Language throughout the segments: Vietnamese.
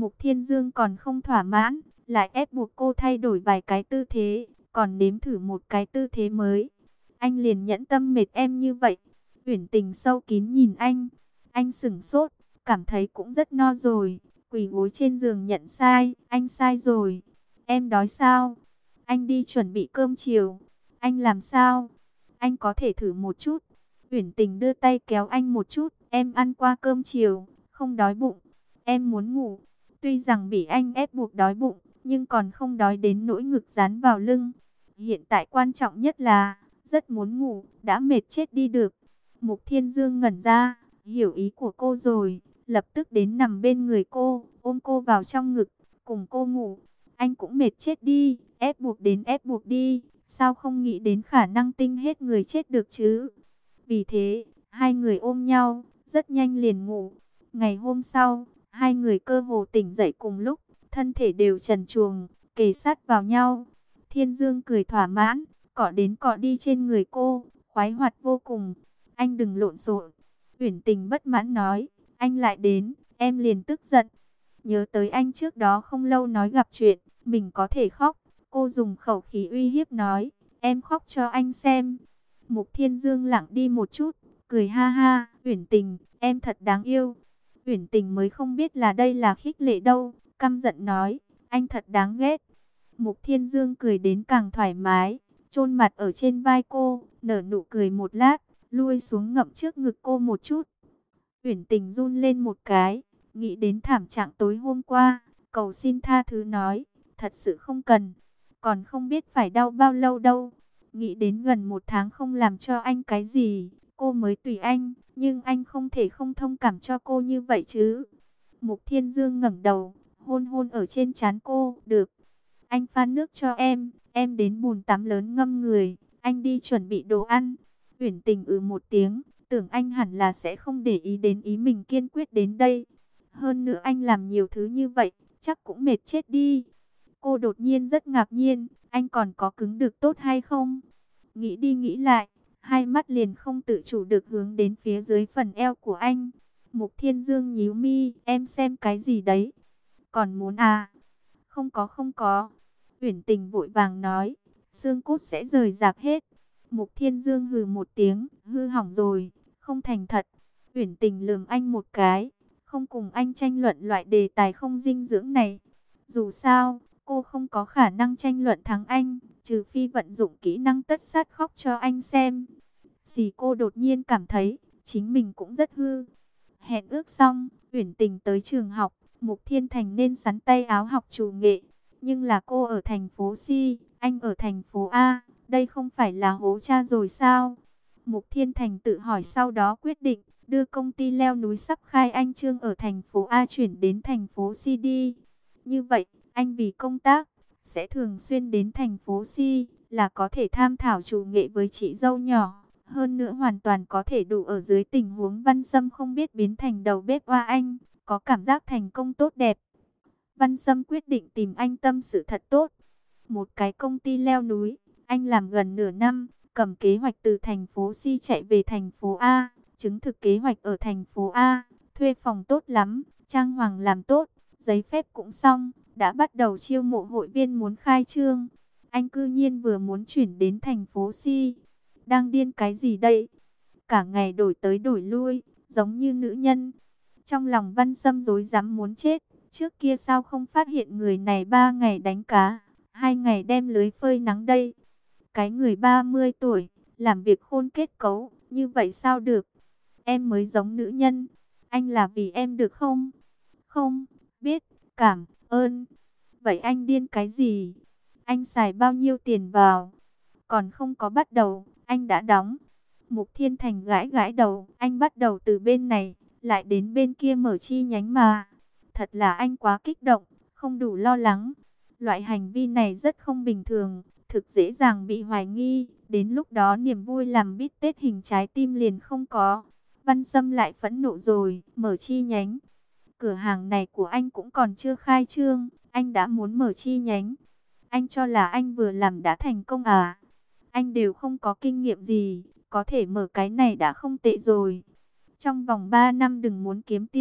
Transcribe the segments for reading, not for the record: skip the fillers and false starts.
Mục Thiên Dương còn không thỏa mãn, lại ép buộc cô thay đổi vài cái tư thế, còn nếm thử một cái tư thế mới. Anh liền nhẫn tâm mệt em như vậy. Uyển Tình sâu kín nhìn anh sững sốt, cảm thấy cũng rất no rồi, quỳ gối trên giường nhận sai, anh sai rồi. Em đói sao? Anh đi chuẩn bị cơm chiều. Anh làm sao? Anh có thể thử một chút. Uyển Tình đưa tay kéo anh một chút, em ăn qua cơm chiều, không đói bụng. Em muốn ngủ. Tuy rằng bị anh ép buộc đói bụng, nhưng còn không đói đến nỗi ngực dán vào lưng. Hiện tại quan trọng nhất là rất muốn ngủ, đã mệt chết đi được. Mục Thiên Dương ngẩn ra, hiểu ý của cô rồi, lập tức đến nằm bên người cô, ôm cô vào trong ngực, cùng cô ngủ. Anh cũng mệt chết đi, ép buộc đến ép buộc đi, sao không nghĩ đến khả năng tinh hết người chết được chứ? Vì thế, hai người ôm nhau, rất nhanh liền ngủ. Ngày hôm sau, hai người cơ hồ tỉnh dậy cùng lúc, thân thể đều trần truồng, kề sát vào nhau. Thiên Dương cười thỏa mãn, cọ đến cọ đi trên người cô, khoái hoạt vô cùng. Anh đừng lộn xộn. Uyển Tình bất mãn nói, anh lại đến, em liền tức giận. Nhớ tới anh trước đó không lâu nói gặp chuyện, mình có thể khóc. Cô dùng khẩu khí uy hiếp nói, em khóc cho anh xem. Mục Thiên Dương lặng đi một chút, cười ha ha, Uyển Tình, em thật đáng yêu. Uyển Tình mới không biết là đây là khích lệ đâu, căm giận nói, anh thật đáng ghét. Mục Thiên Dương cười đến càng thoải mái, chôn mặt ở trên vai cô, nở nụ cười một lát, lui xuống ngậm trước ngực cô một chút. Uyển Tình run lên một cái, nghĩ đến thảm trạng tối hôm qua, cầu xin tha thứ nói, thật sự không cần, còn không biết phải đau bao lâu đâu. Nghĩ đến gần 1 tháng không làm cho anh cái gì, cô mới tùy anh, nhưng anh không thể không thông cảm cho cô như vậy chứ. Mục Thiên Dương ngẩng đầu, hôn hôn ở trên trán cô, được. Anh pha nước cho em đến bồn tắm lớn ngâm người, anh đi chuẩn bị đồ ăn. Uyển Tình một tiếng, tưởng anh hẳn là sẽ không để ý đến ý mình kiên quyết đến đây. Hơn nữa anh làm nhiều thứ như vậy, chắc cũng mệt chết đi. Cô đột nhiên rất ngạc nhiên, anh còn có cứng được tốt hay không? Nghĩ đi nghĩ lại, hai mắt liền không tự chủ được hướng đến phía dưới phần eo của anh. Mục Thiên Dương nhíu mi, em xem cái gì đấy? Còn muốn à? Không có không có. Uyển Tình vội vàng nói, xương cốt sẽ rời rạc hết. Mục Thiên Dương hừ một tiếng, hư hỏng rồi, không thành thật. Uyển Tình lườm anh một cái, không cùng anh tranh luận loại đề tài không dinh dưỡng này. Dù sao, cô không có khả năng tranh luận thắng anh, trừ phi vận dụng kỹ năng tất sát khóc cho anh xem. Sì cô đột nhiên cảm thấy, chính mình cũng rất hư. Hẹn ước xong, Uyển Tình tới trường học, Mục Thiên Thành nên sắn tay áo học chủ nghệ. Nhưng là cô ở thành phố C, anh ở thành phố A, đây không phải là hố cha rồi sao? Mục Thiên Thành tự hỏi sau đó quyết định, đưa công ty leo núi sắp khai anh Trương ở thành phố A chuyển đến thành phố C đi. Như vậy, anh vì công tác, sẽ thường xuyên đến thành phố C, là có thể tham thảo chủ nghệ với chị dâu nhỏ. Hơn nữa hoàn toàn có thể đủ ở dưới tình huống Văn Sâm không biết biến thành đầu bếp oa anh, có cảm giác thành công tốt đẹp. Văn Sâm quyết định tìm anh tâm sự thật tốt. Một cái công ty leo núi, anh làm gần nửa năm, cầm kế hoạch từ thành phố C chạy về thành phố A, chứng thực kế hoạch ở thành phố A, thuê phòng tốt lắm, trang hoàng làm tốt, giấy phép cũng xong, đã bắt đầu chiêu mộ hội viên muốn khai trương. Anh cư nhiên vừa muốn chuyển đến thành phố C. Đang điên cái gì đây? Cả ngày đổi tới đổi lui, giống như nữ nhân. Trong lòng Văn Sâm rối rắm muốn chết. Trước kia sao không phát hiện người này 3 ngày đánh cá, 2 ngày đem lưới phơi nắng đây. Cái người 30 tuổi, làm việc khôn kết cấu, như vậy sao được? Em mới giống nữ nhân, anh là vì em được không? Không, biết, cảm ơn. Vậy anh điên cái gì? Anh xài bao nhiêu tiền vào? Còn không có bắt đầu, anh đã đóng. Mục Thiên Thành gãi gãi đầu, anh bắt đầu từ bên này, lại đến bên kia mở chi nhánh mà. Thật là anh quá kích động, không đủ lo lắng. Loại hành vi này rất không bình thường, thực dễ dàng bị hoài nghi. Đến lúc đó niềm vui làm bít tết hình trái tim liền không có. Văn Sâm lại phẫn nộ rồi, mở chi nhánh. Cửa hàng này của anh cũng còn chưa khai trương, anh đã muốn mở chi nhánh. Anh cho là anh vừa làm đã thành công à? Anh đều không có kinh nghiệm gì, có thể mở cái này đã không tệ rồi. Trong vòng 3 năm đừng muốn kiếm tiền,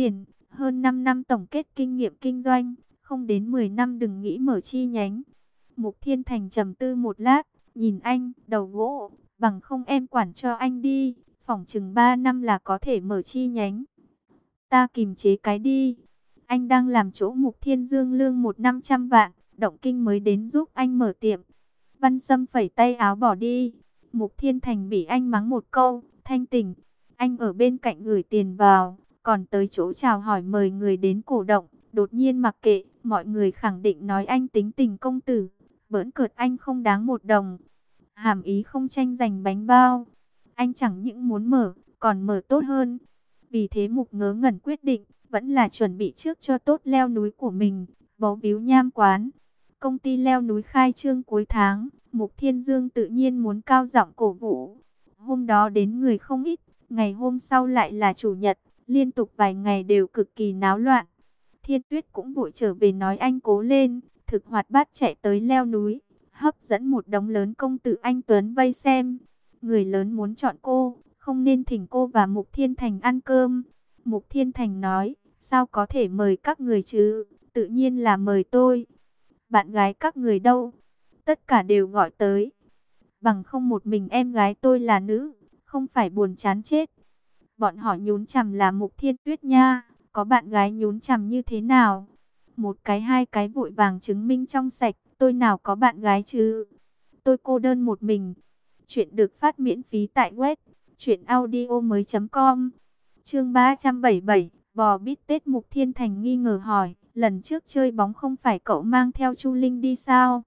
hơn 5 năm tổng kết kinh nghiệm kinh doanh, không đến 10 năm đừng nghĩ mở chi nhánh. Mục Thiên Thành trầm tư một lát, nhìn anh, đầu gỗ, bằng không em quản cho anh đi, phỏng chừng 3 năm là có thể mở chi nhánh. Ta kìm chế cái đi. Anh đang làm chỗ Mục Thiên Dương lương 1 năm 100 vạn, động kinh mới đến giúp anh mở tiệm. Văn Sâm phẩy tay áo bỏ đi. Mục Thiên Thành bị anh mắng một câu, thanh tỉnh. Anh ở bên cạnh gửi tiền vào, còn tới chỗ chào hỏi mời người đến cổ động. Đột nhiên mặc kệ, mọi người khẳng định nói anh tính tình công tử. Bỡn cợt anh không đáng 1 đồng. Hàm ý không tranh giành bánh bao. Anh chẳng những muốn mở, còn mở tốt hơn. Vì thế Mục Ngớ Ngẩn quyết định, vẫn là chuẩn bị trước cho tốt leo núi của mình, bấu víu nham quán. Công ty leo núi khai trương cuối tháng, Mục Thiên Dương tự nhiên muốn cao giọng cổ vũ. Hôm đó đến người không ít, ngày hôm sau lại là chủ nhật, liên tục vài ngày đều cực kỳ náo loạn. Thiên Tuyết cũng vội trở về nói anh cố lên, thực hoạt bát chạy tới leo núi, hấp dẫn một đống lớn công tử anh tuấn vây xem. Người lớn muốn chọn cô, không nên thỉnh cô và Mục Thiên Thành ăn cơm. Mục Thiên Thành nói, sao có thể mời các người chứ, tự nhiên là mời tôi. Bạn gái các người đâu? Tất cả đều gọi tới. Bằng không một mình em gái tôi là nữ, không phải buồn chán chết. Bọn họ nhún chằm là Mục Thiên Tuyết nha, có bạn gái nhún chằm như thế nào? Một cái hai cái vội vàng chứng minh trong sạch, tôi nào có bạn gái chứ? Tôi cô đơn một mình. Chuyện được phát miễn phí tại web truyệnaudiomoi.com. Chương 377, bò bít tết. Mục Thiên Thành nghi ngờ hỏi, lần trước chơi bóng không phải cậu mang theo Chu Linh đi sao?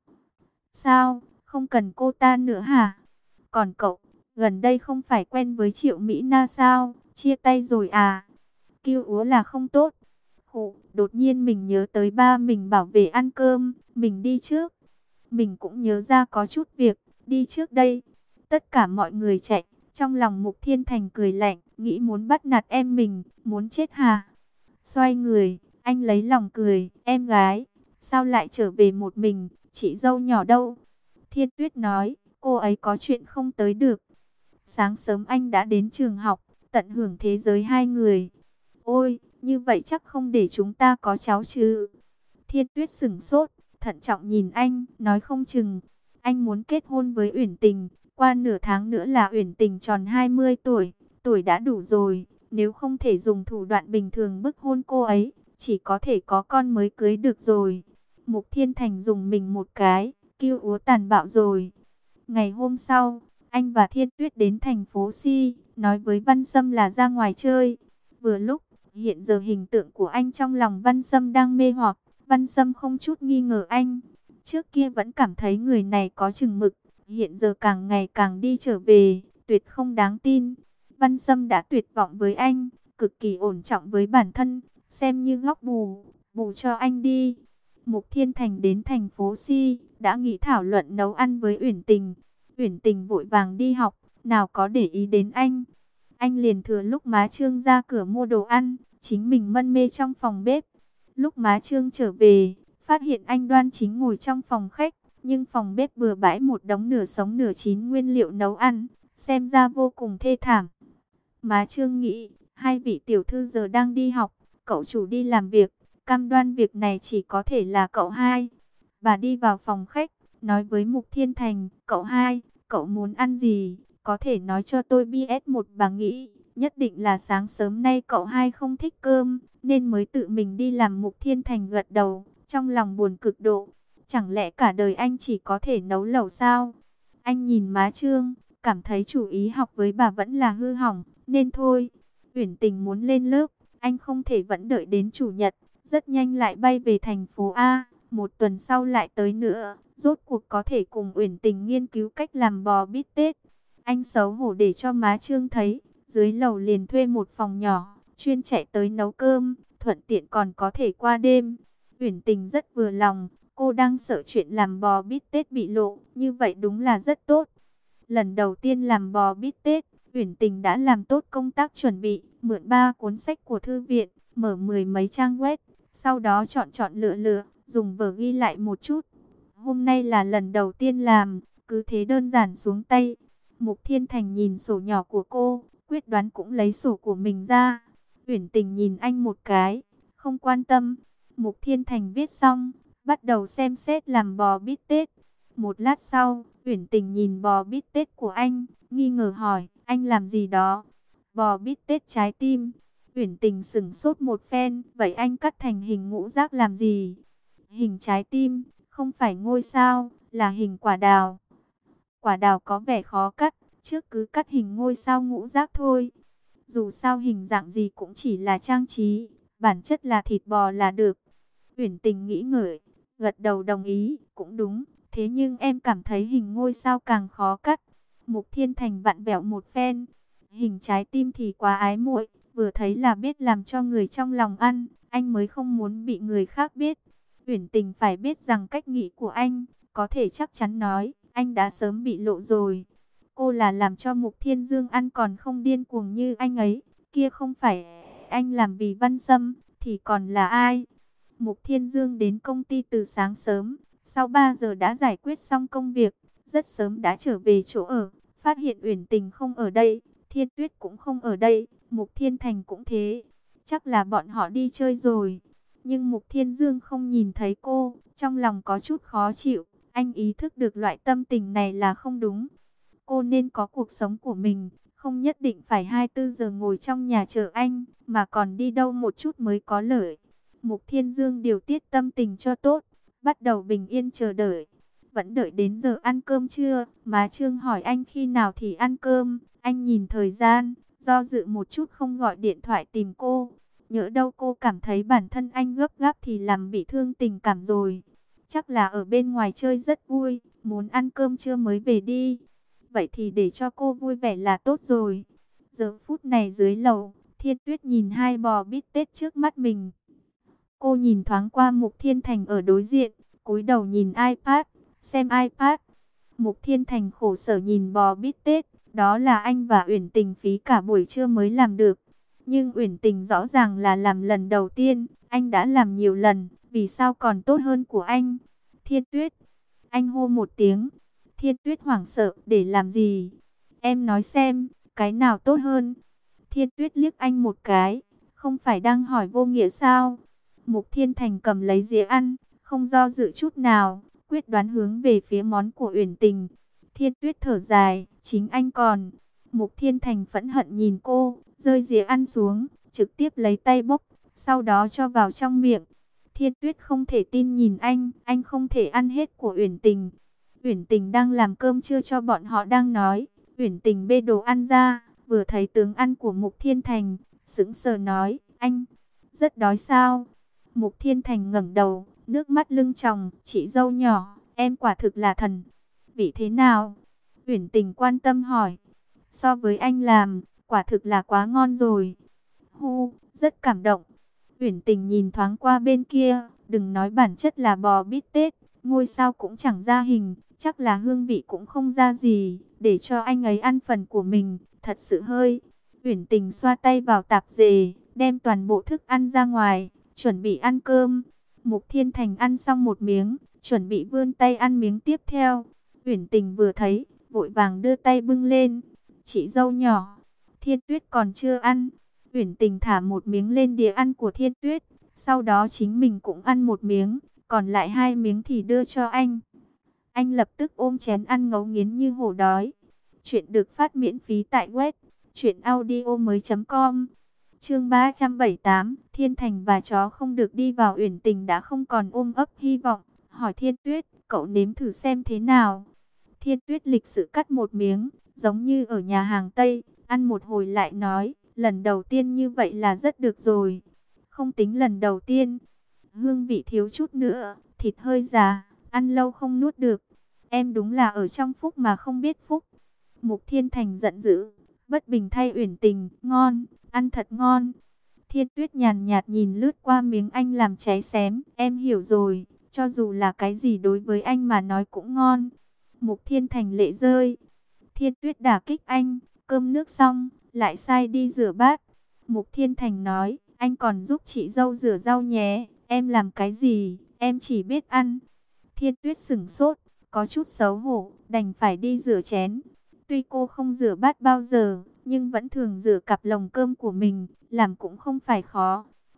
Sao, không cần cô ta nữa hả? Còn cậu, gần đây không phải quen với Triệu Mỹ Na sao? Chia tay rồi à? Kêu úa là không tốt. Khụ, đột nhiên mình nhớ tới ba mình bảo về ăn cơm, mình đi trước. Mình cũng nhớ ra có chút việc, đi trước đây. Tất cả mọi người chạy, trong lòng Mục Thiên Thành cười lạnh, nghĩ muốn bắt nạt em mình, muốn chết hả? Xoay người, anh lấy lòng cười, em gái, sao lại trở về một mình, chị dâu nhỏ đâu? Thiên Tuyết nói, cô ấy có chuyện không tới được. Sáng sớm anh đã đến trường học, tận hưởng thế giới hai người. Ôi, như vậy chắc không để chúng ta có cháu chứ? Thiên Tuyết sửng sốt, thận trọng nhìn anh, nói không chừng. Anh muốn kết hôn với Uyển Tình, qua nửa tháng nữa là Uyển Tình tròn 20 tuổi, tuổi đã đủ rồi. Nếu không thể dùng thủ đoạn bình thường bức hôn cô ấy, chỉ có thể có con mới cưới được rồi. Mục Thiên Thành dùng mình một cái, kêu úa tàn bạo rồi. Ngày hôm sau, anh và Thiên Tuyết đến thành phố Si, nói với Văn Sâm là ra ngoài chơi. Vừa lúc, hiện giờ hình tượng của anh trong lòng Văn Sâm đang mê hoặc, Văn Sâm không chút nghi ngờ anh. Trước kia vẫn cảm thấy người này có chừng mực, hiện giờ càng ngày càng đi trở về, tuyệt không đáng tin. Văn Sâm đã tuyệt vọng với anh, cực kỳ ổn trọng với bản thân, xem như góc bù, bù cho anh đi. Mục Thiên Thành đến thành phố Si, đã nghĩ thảo luận nấu ăn với Uyển Tình. Uyển Tình vội vàng đi học, nào có để ý đến anh. Anh liền thừa lúc má Trương ra cửa mua đồ ăn, chính mình mân mê trong phòng bếp. Lúc má Trương trở về, phát hiện anh Đoan Chính ngồi trong phòng khách, nhưng phòng bếp bừa bãi một đống nửa sống nửa chín nguyên liệu nấu ăn, xem ra vô cùng thê thảm. Má Trương nghĩ, hai vị tiểu thư giờ đang đi học, cậu chủ đi làm việc, cam đoan việc này chỉ có thể là cậu hai. Bà đi vào phòng khách, nói với Mục Thiên Thành, cậu hai, cậu muốn ăn gì, có thể nói cho tôi biết một. Bà nghĩ, nhất định là sáng sớm nay cậu hai không thích cơm, nên mới tự mình đi làm. Mục Thiên Thành gật đầu, trong lòng buồn cực độ. Chẳng lẽ cả đời anh chỉ có thể nấu lẩu sao? Anh nhìn má Trương, cảm thấy chủ ý học với bà vẫn là hư hỏng, nên thôi. Uyển Tình muốn lên lớp, anh không thể vẫn đợi đến chủ nhật, rất nhanh lại bay về thành phố A, một tuần sau lại tới nữa, rốt cuộc có thể cùng Uyển Tình nghiên cứu cách làm bò bít tết. Anh xấu hổ để cho má Trương thấy, dưới lầu liền thuê một phòng nhỏ, chuyên chạy tới nấu cơm, thuận tiện còn có thể qua đêm. Uyển Tình rất vừa lòng, cô đang sợ chuyện làm bò bít tết bị lộ, như vậy đúng là rất tốt. Lần đầu tiên làm bò bít tết, Uyển Tình đã làm tốt công tác chuẩn bị, mượn 3 cuốn sách của thư viện, mở 10 mấy trang web, sau đó chọn lựa lựa, dùng vở ghi lại một chút. Hôm nay là lần đầu tiên làm, cứ thế đơn giản xuống tay. Mục Thiên Thành nhìn sổ nhỏ của cô, quyết đoán cũng lấy sổ của mình ra. Uyển Tình nhìn anh một cái, không quan tâm. Mục Thiên Thành viết xong, bắt đầu xem xét làm bò bít tết. Một lát sau, Uyển Tình nhìn bò bít tết của anh, nghi ngờ hỏi, anh làm gì đó? Bò bít tết trái tim. Uyển Tình sững sốt một phen, vậy anh cắt thành hình ngũ giác làm gì? Hình trái tim, không phải ngôi sao, là hình quả đào. Quả đào có vẻ khó cắt, trước cứ cắt hình ngôi sao ngũ giác thôi. Dù sao hình dạng gì cũng chỉ là trang trí, bản chất là thịt bò là được. Uyển Tình nghĩ ngợi, gật đầu đồng ý, cũng đúng, thế nhưng em cảm thấy hình ngôi sao càng khó cắt. Mục Thiên Thành vặn vẹo một phen, hình trái tim thì quá ái muội, vừa thấy là biết làm cho người trong lòng ăn, anh mới không muốn bị người khác biết. Uyển Tình phải biết rằng cách nghĩ của anh, có thể chắc chắn nói, anh đã sớm bị lộ rồi. Cô là làm cho Mục Thiên Dương ăn còn không điên cuồng như anh ấy, kia không phải anh làm vì Văn Sâm, thì còn là ai? Mục Thiên Dương đến công ty từ sáng sớm, sau 3 giờ đã giải quyết xong công việc, rất sớm đã trở về chỗ ở, phát hiện Uyển Tình không ở đây, Thiên Tuyết cũng không ở đây, Mục Thiên Thành cũng thế, chắc là bọn họ đi chơi rồi. Nhưng Mục Thiên Dương không nhìn thấy cô, trong lòng có chút khó chịu, anh ý thức được loại tâm tình này là không đúng. Cô nên có cuộc sống của mình, không nhất định phải 24 giờ ngồi trong nhà chờ anh, mà còn đi đâu một chút mới có lợi. Mục Thiên Dương điều tiết tâm tình cho tốt, bắt đầu bình yên chờ đợi. Vẫn đợi đến giờ ăn cơm trưa, má Trương hỏi anh khi nào thì ăn cơm. Anh nhìn thời gian, do dự một chút không gọi điện thoại tìm cô. Nhỡ đâu cô cảm thấy bản thân anh gấp gáp thì làm bị thương tình cảm rồi. Chắc là ở bên ngoài chơi rất vui, muốn ăn cơm trưa mới về đi. Vậy thì để cho cô vui vẻ là tốt rồi. Giờ phút này dưới lầu, Thiên Tuyết nhìn hai bò bít tết trước mắt mình. Cô nhìn thoáng qua Mục Thiên Thành ở đối diện, cúi đầu nhìn iPad, xem iPad. Mục Thiên Thành khổ sở nhìn bò bít tết, đó là anh và Uyển Tình phí cả buổi trưa mới làm được. Nhưng Uyển Tình rõ ràng là làm lần đầu tiên, anh đã làm nhiều lần, vì sao còn tốt hơn của anh? Thiên Tuyết, anh hô một tiếng. Thiên Tuyết hoảng sợ, để làm gì? Em nói xem, cái nào tốt hơn? Thiên Tuyết liếc anh một cái, không phải đang hỏi vô nghĩa sao? Mục Thiên Thành cầm lấy dĩa ăn, không do dự chút nào, quyết đoán hướng về phía món của Uyển Tình. Thiên Tuyết thở dài, chính anh còn. Mục Thiên Thành phẫn hận nhìn cô, rơi dĩa ăn xuống, trực tiếp lấy tay bốc, sau đó cho vào trong miệng. Thiên Tuyết không thể tin nhìn anh không thể ăn hết của Uyển Tình. Uyển Tình đang làm cơm trưa cho bọn họ đang nói, Uyển Tình bê đồ ăn ra, vừa thấy tướng ăn của Mục Thiên Thành, sững sờ nói, anh rất đói sao? Mục Thiên Thành ngẩng đầu, nước mắt lưng tròng, chị dâu nhỏ, em quả thực là thần. Vị thế nào? Uyển Tình quan tâm hỏi. So với anh làm, quả thực là quá ngon rồi. Hu, rất cảm động. Uyển Tình nhìn thoáng qua bên kia, đừng nói bản chất là bò bít tết, ngôi sao cũng chẳng ra hình, chắc là hương vị cũng không ra gì, để cho anh ấy ăn phần của mình, thật sự hơi. Uyển Tình xoa tay vào tạp dề, đem toàn bộ thức ăn ra ngoài, chuẩn bị ăn cơm. Mục Thiên Thành ăn xong một miếng, chuẩn bị vươn tay ăn miếng tiếp theo. Uyển Tình vừa thấy, vội vàng đưa tay bưng lên. Chị dâu nhỏ, Thiên Tuyết còn chưa ăn. Uyển Tình thả một miếng lên đĩa ăn của Thiên Tuyết, sau đó chính mình cũng ăn một miếng, còn lại 2 miếng thì đưa cho anh. Anh lập tức ôm chén ăn ngấu nghiến như hổ đói. Chuyện được phát miễn phí tại web truyệnaudiomoi.com. Chương 378, Thiên Thành và chó không được đi vào. Uyển Tình đã không còn ôm ấp hy vọng, hỏi Thiên Tuyết, cậu nếm thử xem thế nào. Thiên Tuyết lịch sự cắt một miếng, giống như ở nhà hàng Tây, ăn một hồi lại nói, lần đầu tiên như vậy là rất được rồi. Không tính lần đầu tiên, hương vị thiếu chút nữa, thịt hơi già, ăn lâu không nuốt được. Em đúng là ở trong phúc mà không biết phúc. Mục Thiên Thành giận dữ, bất bình thay Uyển Tình, ngon, ăn thật ngon. Thiên Tuyết nhàn nhạt nhìn lướt qua miếng anh làm cháy xém, em hiểu rồi, cho dù là cái gì đối với anh mà nói cũng ngon. Mục Thiên Thành lệ rơi. Thiên Tuyết đả kích anh, cơm nước xong, lại sai đi rửa bát. Mục Thiên Thành nói, anh còn giúp chị dâu rửa rau nhé, em làm cái gì, em chỉ biết ăn. Thiên Tuyết sững sốt, có chút xấu hổ, đành phải đi rửa chén. Tuy cô không rửa bát bao giờ, nhưng vẫn thường rửa cặp lồng cơm của mình, làm cũng không phải khó.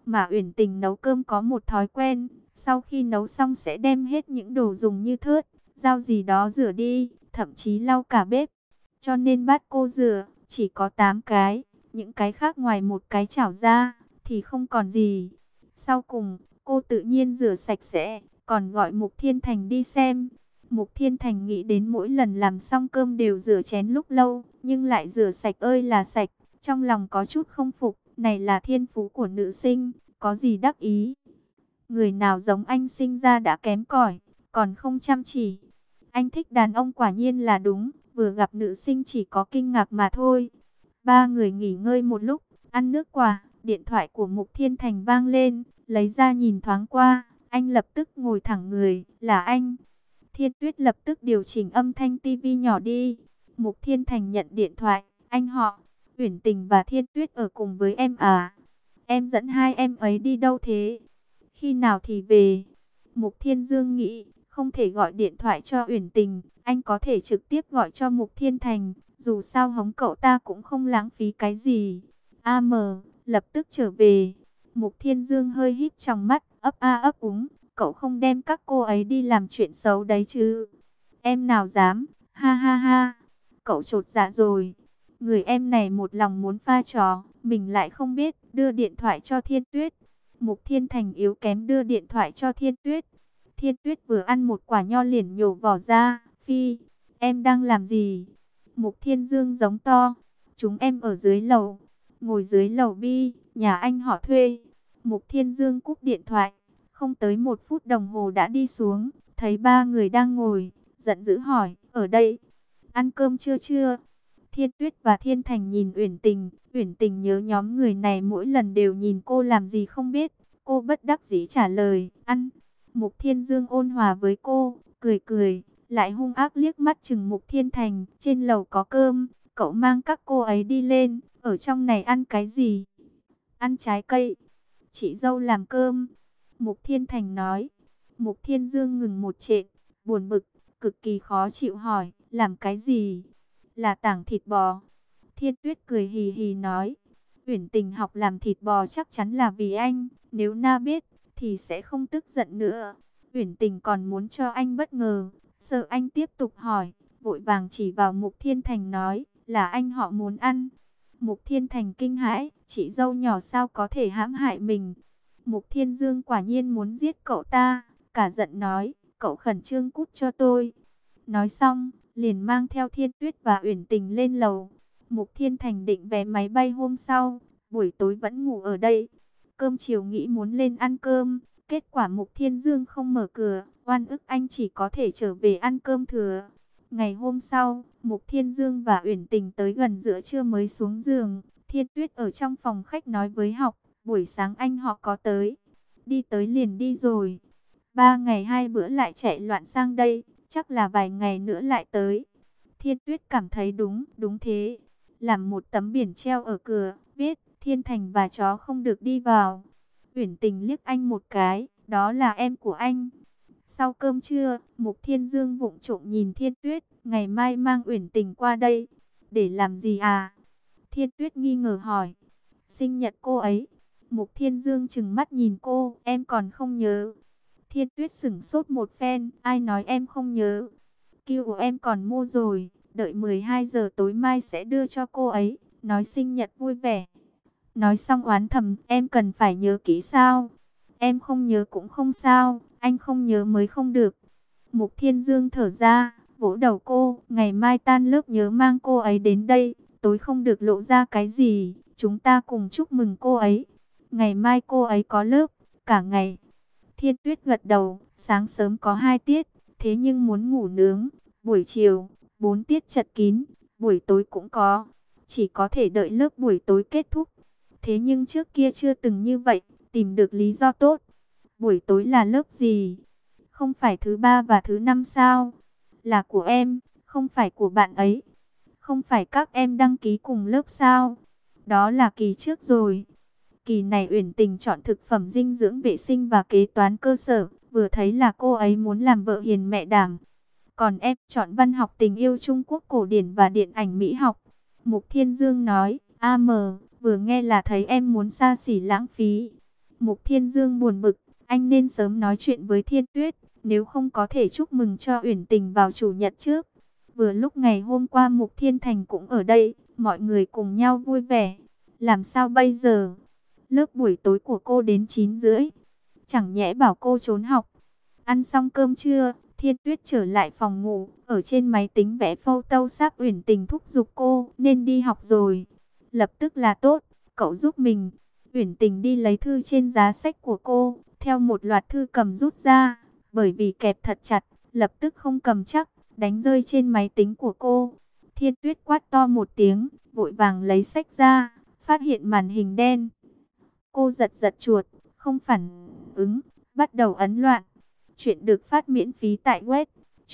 Mà Uyển Tình nấu cơm có một thói quen, sau khi nấu xong sẽ đem hết những đồ dùng như thớt, dao gì đó rửa đi, thậm chí lau cả bếp. Cho nên bát cô rửa chỉ có 8 cái, những cái khác ngoài một cái chảo ra thì không còn gì. Sau cùng, cô tự nhiên rửa sạch sẽ, còn gọi Mục Thiên Thành đi xem. Mục Thiên Thành nghĩ đến mỗi lần làm xong cơm đều rửa chén lúc lâu, nhưng lại rửa sạch ơi là sạch. Trong lòng có chút không phục, này là thiên phú của nữ sinh, có gì đắc ý. Người nào giống anh sinh ra đã kém cỏi, còn không chăm chỉ. Anh thích đàn ông quả nhiên là đúng, vừa gặp nữ sinh chỉ có kinh ngạc mà thôi. Ba người nghỉ ngơi một lúc, ăn nước quả, điện thoại của Mục Thiên Thành vang lên, lấy ra nhìn thoáng qua, anh lập tức ngồi thẳng người, là anh. Thiên Tuyết lập tức điều chỉnh âm thanh tivi nhỏ đi. Mục Thiên Thành nhận điện thoại, anh họ, Uyển Tình và Thiên Tuyết ở cùng với em à? Em dẫn hai em ấy đi đâu thế? Khi nào thì về? Mục Thiên Dương nghĩ, không thể gọi điện thoại cho Uyển Tình, anh có thể trực tiếp gọi cho Mục Thiên Thành, dù sao hống cậu ta cũng không lãng phí cái gì. AM, lập tức trở về. Mục Thiên Dương hơi híp trong mắt, ấp a ấp úng, cậu không đem các cô ấy đi làm chuyện xấu đấy chứ? Em nào dám, ha ha ha. Cậu chột dạ rồi. Người em này một lòng muốn pha trò, mình lại không biết, đưa điện thoại cho Thiên Tuyết. Mục Thiên Thành yếu kém đưa điện thoại cho Thiên Tuyết. Thiên Tuyết vừa ăn một quả nho liền nhổ vỏ ra, Phi, em đang làm gì? Mục Thiên Dương giống to, chúng em ở dưới lầu, ngồi dưới lầu bi, nhà anh họ thuê. Mục Thiên Dương cúp điện thoại, không tới 1 phút đồng hồ đã đi xuống, thấy ba người đang ngồi, giận dữ hỏi, ở đây, ăn cơm chưa chưa? Thiên Tuyết và Thiên Thành nhìn Uyển Tình nhớ nhóm người này mỗi lần đều nhìn cô làm gì không biết, cô bất đắc dĩ trả lời, ăn. Mục Thiên Dương ôn hòa với cô, cười cười, lại hung ác liếc mắt chừng Mục Thiên Thành, trên lầu có cơm, cậu mang các cô ấy đi lên, ở trong này ăn cái gì? Ăn trái cây, chị dâu làm cơm. Mục Thiên Thành nói. Mục Thiên Dương ngừng một trện, buồn bực, cực kỳ khó chịu hỏi, làm cái gì? Là tảng thịt bò. Thiên Tuyết cười hì hì nói, Uyển Tình học làm thịt bò chắc chắn là vì anh, nếu Na biết thì sẽ không tức giận nữa. Uyển Tình còn muốn cho anh bất ngờ, sợ anh tiếp tục hỏi, vội vàng chỉ vào Mục Thiên Thành nói, là anh họ muốn ăn. Mục Thiên Thành kinh hãi, chị dâu nhỏ sao có thể hãm hại mình. Mục Thiên Dương quả nhiên muốn giết cậu ta, cả giận nói, cậu khẩn trương cút cho tôi. Nói xong, liền mang theo Thiên Tuyết và Uyển Tình lên lầu. Mục Thiên Thành định vé máy bay hôm sau, buổi tối vẫn ngủ ở đây. Cơm chiều nghĩ muốn lên ăn cơm, kết quả Mục Thiên Dương không mở cửa, oan ức anh chỉ có thể trở về ăn cơm thừa. Ngày hôm sau, Mục Thiên Dương và Uyển Tình tới gần giữa trưa mới xuống giường. Thiên Tuyết ở trong phòng khách nói với học, buổi sáng anh họ có tới. Đi tới liền đi rồi. 3 ngày 2 bữa lại chạy loạn sang đây, chắc là vài ngày nữa lại tới. Thiên Tuyết cảm thấy đúng thế. Làm một tấm biển treo ở cửa, viết, Thiên Thành và chó không được đi vào. Uyển Tình liếc anh một cái, đó là em của anh. Sau cơm trưa, Mục Thiên Dương vụng trộm nhìn Thiên Tuyết, ngày mai mang Uyển Tình qua đây. Để làm gì à? Thiên Tuyết nghi ngờ hỏi. Sinh nhật cô ấy. Mục Thiên Dương trừng mắt nhìn cô, em còn không nhớ. Thiên Tuyết sửng sốt một phen, ai nói em không nhớ. Kiu của em còn mua rồi, đợi 12 giờ tối mai sẽ đưa cho cô ấy, nói sinh nhật vui vẻ. Nói xong oán thầm, em cần phải nhớ kỹ sao? Em không nhớ cũng không sao, anh không nhớ mới không được. Mục Thiên Dương thở ra, vỗ đầu cô, ngày mai tan lớp nhớ mang cô ấy đến đây, tối không được lộ ra cái gì, chúng ta cùng chúc mừng cô ấy. Ngày mai cô ấy có lớp, cả ngày. Thiên Tuyết gật đầu, sáng sớm có 2 tiết, thế nhưng muốn ngủ nướng, buổi chiều, 4 tiết chật kín, buổi tối cũng có, chỉ có thể đợi lớp buổi tối kết thúc. Thế nhưng trước kia chưa từng như vậy, tìm được lý do tốt. Buổi tối là lớp gì? Không phải thứ 3 và thứ 5 sao? Là của em, không phải của bạn ấy. Không phải các em đăng ký cùng lớp sao? Đó là kỳ trước rồi. Kỳ này Uyển Tình chọn thực phẩm dinh dưỡng vệ sinh và kế toán cơ sở, vừa thấy là cô ấy muốn làm vợ hiền mẹ đảm. Còn em chọn văn học tình yêu Trung Quốc cổ điển và điện ảnh mỹ học. Mục Thiên Dương nói, AM, vừa nghe là thấy em muốn xa xỉ lãng phí. Mục Thiên Dương buồn bực, anh nên sớm nói chuyện với Thiên Tuyết, nếu không có thể chúc mừng cho Uyển Tình vào chủ nhật trước. Vừa lúc ngày hôm qua Mục Thiên Thành cũng ở đây, mọi người cùng nhau vui vẻ. Làm sao bây giờ? Lớp buổi tối của cô đến 9:30. Chẳng nhẽ bảo cô trốn học. Ăn xong cơm trưa, Thiên Tuyết trở lại phòng ngủ, ở trên máy tính vẽ photo sáp Uyển Tình thúc giục cô nên đi học rồi. Lập tức là tốt, cậu giúp mình. Uyển Tình đi lấy thư trên giá sách của cô, theo một loạt thư cầm rút ra, bởi vì kẹp thật chặt, lập tức không cầm chắc, đánh rơi trên máy tính của cô. Thiên Tuyết quát to một tiếng, vội vàng lấy sách ra, phát hiện màn hình đen. Cô giật giật chuột, không phản ứng, bắt đầu ấn loạn. Chuyện được phát miễn phí tại web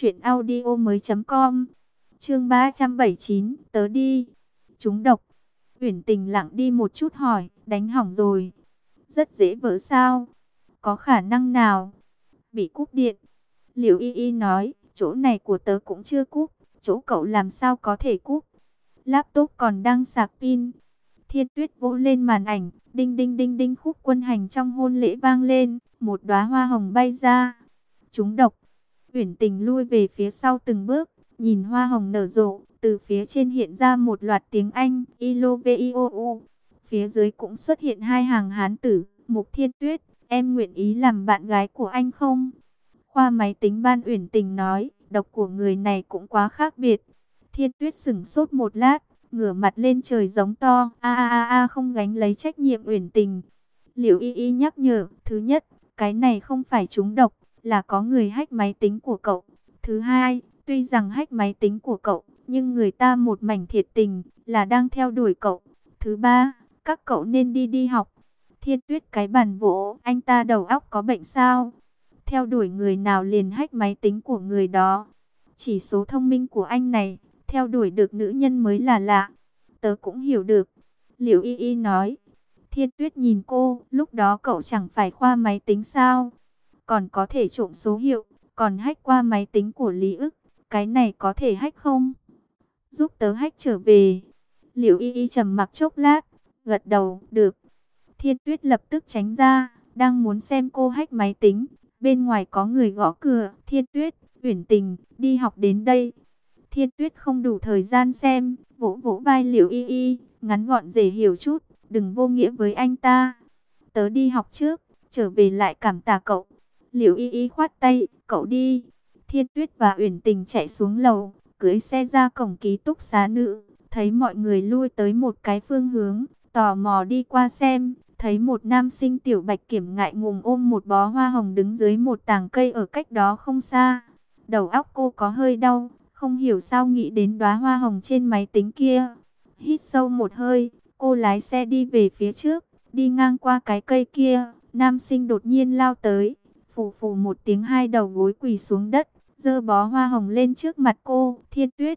truyệnaudiomoi.com. Chương 379, tớ đi. Trúng độc. Uyển Tình lặng đi một chút hỏi, đánh hỏng rồi. Rất dễ vỡ sao? Có khả năng nào? Bị cúp điện. Liễu Y Y nói, chỗ này của tớ cũng chưa cúp, chỗ cậu làm sao có thể cúp? Laptop còn đang sạc pin. Thiên Tuyết vỗ lên màn ảnh, đinh đinh đinh đinh, khúc quân hành trong hôn lễ vang lên, một đóa hoa hồng bay ra. Trúng độc. Uyển Tình lui về phía sau từng bước, nhìn hoa hồng nở rộ, từ phía trên hiện ra một loạt tiếng Anh, ILOVIOU. Phía dưới cũng xuất hiện hai hàng Hán tử, Mục Thiên Tuyết, em nguyện ý làm bạn gái của anh không? Khoa máy tính ban Uyển Tình nói, độc của người này cũng quá khác biệt. Thiên Tuyết sững sốt một lát, ngửa mặt lên trời giống to, a không gánh lấy trách nhiệm Uyển Tình. Liễu Y Y nhắc nhở, thứ nhất, cái này không phải trúng độc, là có người hack máy tính của cậu. Thứ hai, tuy rằng hack máy tính của cậu, nhưng người ta một mảnh thiệt tình, là đang theo đuổi cậu. Thứ ba, các cậu nên đi học. Thiên Tuyết cái bàn vỗ, anh ta đầu óc có bệnh sao? Theo đuổi người nào liền hack máy tính của người đó. Chỉ số thông minh của anh này, theo đuổi được nữ nhân mới là lạ. Tớ cũng hiểu được. Liễu Y Y nói. Thiên Tuyết nhìn cô, lúc đó cậu chẳng phải khoa máy tính sao? Còn có thể trộm số hiệu, còn hack qua máy tính của Lý Ức. Cái này có thể hack không? Giúp tớ hack trở về. Liễu Y Y trầm mặc chốc lát, gật đầu, được. Thiên Tuyết lập tức tránh ra, đang muốn xem cô hack máy tính. Bên ngoài có người gõ cửa, Thiên Tuyết, Uyển Tình, đi học đến đây. Thiên Tuyết không đủ thời gian xem, vỗ vỗ vai Liễu Y Y, ngắn gọn dễ hiểu chút, đừng vô nghĩa với anh ta. Tớ đi học trước, trở về lại cảm tạ cậu. Liễu Y Y khoát tay, cậu đi. Thiên Tuyết và Uyển Tình chạy xuống lầu, cưỡi xe ra cổng ký túc xá nữ, thấy mọi người lui tới một cái phương hướng, tò mò đi qua xem, thấy một nam sinh tiểu bạch kiểm ngại ngùng ôm một bó hoa hồng đứng dưới một tàng cây ở cách đó không xa. Đầu óc cô có hơi đau, không hiểu sao nghĩ đến đóa hoa hồng trên máy tính kia. Hít sâu một hơi, cô lái xe đi về phía trước, đi ngang qua cái cây kia, nam sinh đột nhiên lao tới, phù phù một tiếng, hai đầu gối quỳ xuống đất, giơ bó hoa hồng lên trước mặt cô. Thiên Tuyết,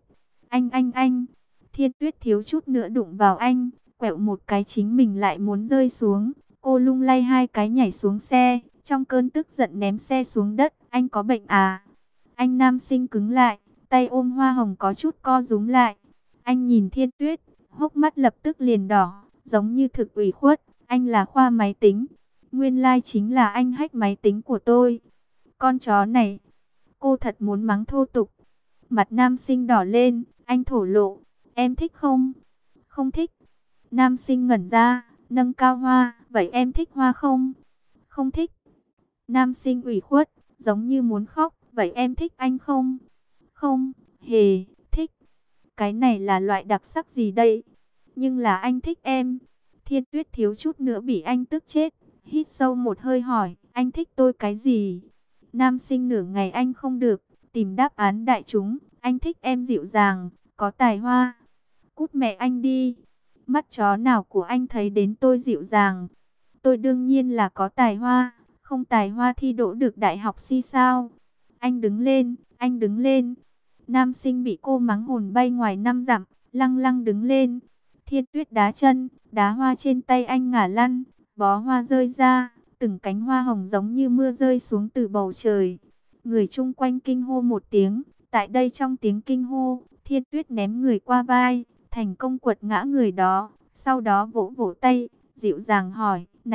anh. Thiên Tuyết thiếu chút nữa đụng vào anh, quẹo một cái chính mình lại muốn rơi xuống. Cô lung lay hai cái nhảy xuống xe, trong cơn tức giận ném xe xuống đất. Anh có bệnh à? Anh nam sinh cứng lại, tay ôm hoa hồng có chút co rúm lại. Anh nhìn Thiên Tuyết, hốc mắt lập tức liền đỏ, giống như thực ủy khuất. Anh là khoa máy tính, nguyên lai chính là anh hack máy tính của tôi. Con chó này, cô thật muốn mắng thô tục. Mặt nam sinh đỏ lên, anh thổ lộ, em thích không? Không thích. Nam sinh ngẩn ra, nâng cao hoa, vậy em thích hoa không? Không thích. Nam sinh ủy khuất, giống như muốn khóc, vậy em thích anh không? Không, hề, thích. Cái này là loại đặc sắc gì đây? Nhưng là anh thích em. Thiên Tuyết thiếu chút nữa bị anh tức chết. Hít sâu một hơi hỏi, anh thích tôi cái gì? Nam sinh nửa ngày anh không được, tìm đáp án đại chúng. Anh thích em dịu dàng, có tài hoa. Cút mẹ anh đi. Mắt chó nào của anh thấy đến tôi dịu dàng? Tôi đương nhiên là có tài hoa. Không tài hoa thi đỗ được đại học si sao? Anh đứng lên, anh đứng lên. Nam sinh bị cô mắng hồn bay ngoài 5 dặm, lăng lăng đứng lên. Thiên Tuyết đá chân, đá hoa trên tay anh ngả lăn, bó hoa rơi ra, từng cánh hoa hồng giống như mưa rơi xuống từ bầu trời. Người chung quanh kinh hô một tiếng, tại đây trong tiếng kinh hô, Thiên Tuyết ném người qua vai, thành công quật ngã người đó, sau đó vỗ vỗ tay, dịu dàng hỏi, này,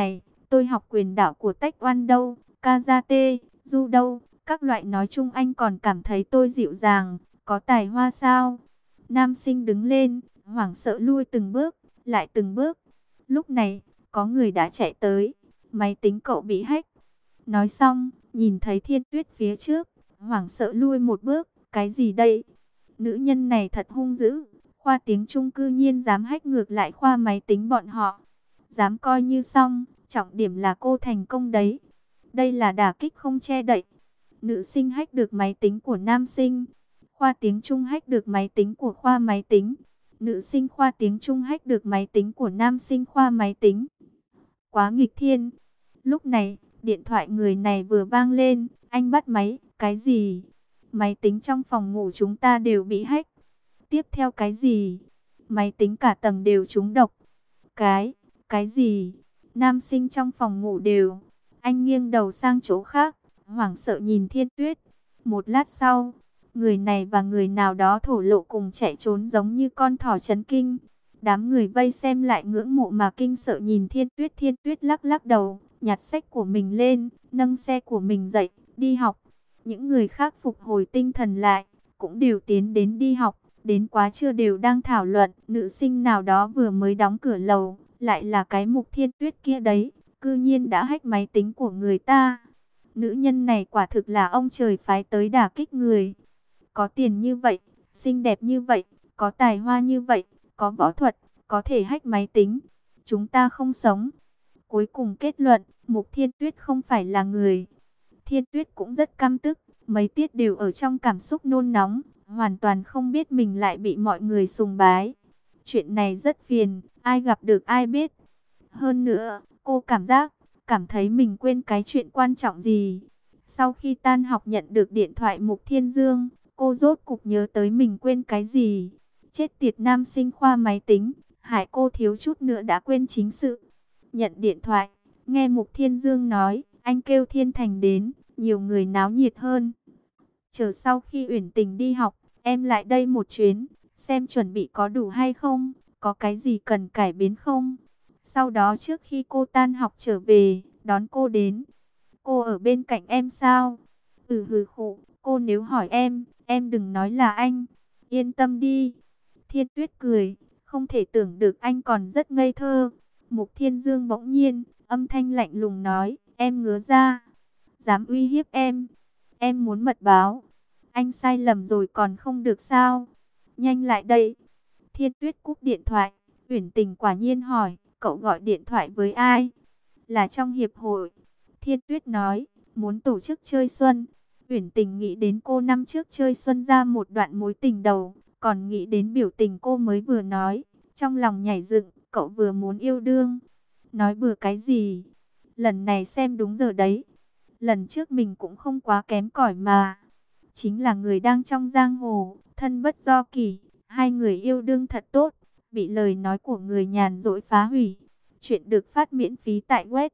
tôi học quyền đạo của Taekwondo, Karate, Judo, các loại, nói chung anh còn cảm thấy tôi dịu dàng, có tài hoa sao? Nam sinh đứng lên, hoảng sợ lui từng bước, lại từng bước. Lúc này, có người đã chạy tới, máy tính cậu bị hack. Nói xong, nhìn thấy Thiên Tuyết phía trước, hoảng sợ lui một bước, cái gì đây? Nữ nhân này thật hung dữ, khoa tiếng Trung cư nhiên dám hack ngược lại khoa máy tính bọn họ. Dám coi như xong, trọng điểm là cô thành công đấy. Đây là đả kích không che đậy. Nữ sinh hack được máy tính của nam sinh. Khoa tiếng Trung hack được máy tính của khoa máy tính. Nữ sinh khoa tiếng Trung hack được máy tính của nam sinh khoa máy tính. Quá nghịch thiên. Lúc này, điện thoại người này vừa vang lên. Anh bắt máy, cái gì? Máy tính trong phòng ngủ chúng ta đều bị hack. Tiếp theo cái gì? Máy tính cả tầng đều trúng độc. Cái gì? Nam sinh trong phòng ngủ đều. Anh nghiêng đầu sang chỗ khác, hoảng sợ nhìn Thiên Tuyết. Một lát sau, người này và người nào đó thổ lộ cùng chạy trốn giống như con thỏ chấn kinh. Đám người vây xem lại ngưỡng mộ mà kinh sợ nhìn Thiên Tuyết. Thiên Tuyết lắc lắc đầu, nhặt sách của mình lên, nâng xe của mình dậy, đi học. Những người khác phục hồi tinh thần lại, cũng đều tiến đến đi học. Đến quá trưa đều đang thảo luận, nữ sinh nào đó vừa mới đóng cửa lầu, lại là cái Mục Thiên Tuyết kia đấy, cư nhiên đã hack máy tính của người ta. Nữ nhân này quả thực là ông trời phái tới đả kích người. Có tiền như vậy, xinh đẹp như vậy, có tài hoa như vậy, có võ thuật, có thể hack máy tính. Chúng ta không sống. Cuối cùng kết luận, Mục Thiên Tuyết không phải là người. Thiên Tuyết cũng rất căm tức, mấy tiết đều ở trong cảm xúc nôn nóng, hoàn toàn không biết mình lại bị mọi người sùng bái. Chuyện này rất phiền, ai gặp được ai biết. Hơn nữa, cô cảm thấy mình quên cái chuyện quan trọng gì. Sau khi tan học nhận được điện thoại Mục Thiên Dương, cô rốt cục nhớ tới mình quên cái gì. Chết tiệt nam sinh khoa máy tính, hại cô thiếu chút nữa đã quên chính sự. Nhận điện thoại, nghe Mục Thiên Dương nói, anh kêu Thiên Thành đến, nhiều người náo nhiệt hơn. Chờ sau khi Uyển Tình đi học, em lại đây một chuyến, xem chuẩn bị có đủ hay không, có cái gì cần cải biến không. Sau đó trước khi cô tan học trở về, đón cô đến. Cô ở bên cạnh em sao? Hừ khụ, cô nếu hỏi em đừng nói là anh. Yên tâm đi. Thiên Tuyết cười, không thể tưởng được anh còn rất ngây thơ. Mục Thiên Dương bỗng nhiên, âm thanh lạnh lùng nói, em ngứa ra. Dám uy hiếp em muốn mật báo. Anh sai lầm rồi còn không được sao? Nhanh lại đây. Thiên Tuyết cúp điện thoại. Uyển Tình quả nhiên hỏi, cậu gọi điện thoại với ai? Là trong hiệp hội. Thiên Tuyết nói, muốn tổ chức chơi xuân. Uyển Tình nghĩ đến cô năm trước chơi xuân ra một đoạn mối tình đầu, còn nghĩ đến biểu tình cô mới vừa nói, trong lòng nhảy dựng, cậu vừa muốn yêu đương. Nói bừa cái gì? Lần này xem đúng giờ đấy. Lần trước mình cũng không quá kém cỏi mà. Chính là người đang trong giang hồ, thân bất do kỷ, hai người yêu đương thật tốt, bị lời nói của người nhàn dỗi phá hủy. Chuyện được phát miễn phí tại web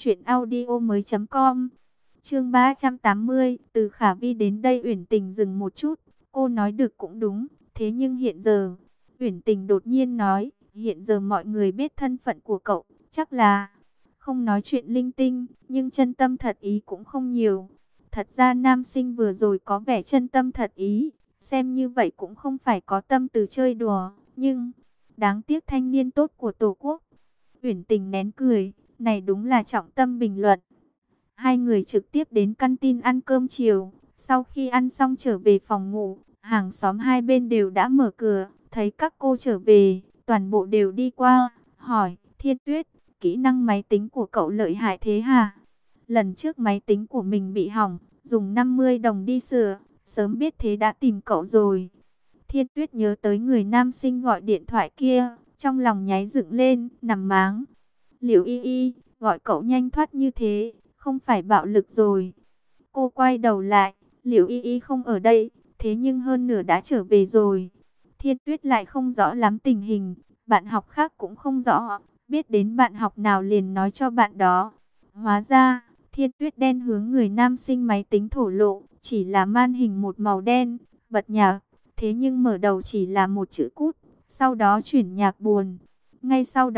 truyệnaudiomoi.com. Chương 380, từ Khả Vi đến đây. Uyển Tình dừng một chút, cô nói được cũng đúng, thế nhưng hiện giờ, Uyển Tình đột nhiên nói, hiện giờ mọi người biết thân phận của cậu, chắc là không nói chuyện linh tinh, nhưng chân tâm thật ý cũng không nhiều. Thật ra nam sinh vừa rồi có vẻ chân tâm thật ý, xem như vậy cũng không phải có tâm từ chơi đùa, nhưng đáng tiếc thanh niên tốt của Tổ quốc. Uyển Tình nén cười, này đúng là trọng tâm bình luận. Hai người trực tiếp đến căn tin ăn cơm chiều, sau khi ăn xong trở về phòng ngủ, hàng xóm hai bên đều đã mở cửa, thấy các cô trở về, toàn bộ đều đi qua, hỏi, Thiên Tuyết, kỹ năng máy tính của cậu lợi hại thế hả? Lần trước máy tính của mình bị hỏng, dùng 50 đồng đi sửa, sớm biết thế đã tìm cậu rồi. Thiên Tuyết nhớ tới người nam sinh gọi điện thoại kia, trong lòng nháy dựng lên, nằm máng. Liễu Y Y, gọi cậu nhanh thoát như thế, không phải bạo lực rồi. Cô quay đầu lại, Liễu Y Y không ở đây, thế nhưng hơn nửa đã trở về rồi. Thiên Tuyết lại không rõ lắm tình hình, bạn học khác cũng không rõ, biết đến bạn học nào liền nói cho bạn đó. Hóa ra, Thiên Tuyết đen hướng người nam sinh máy tính thổ lộ, chỉ là màn hình một màu đen, bật nhạc, thế nhưng mở đầu chỉ là một chữ cút, sau đó chuyển nhạc buồn. Ngay sau đó,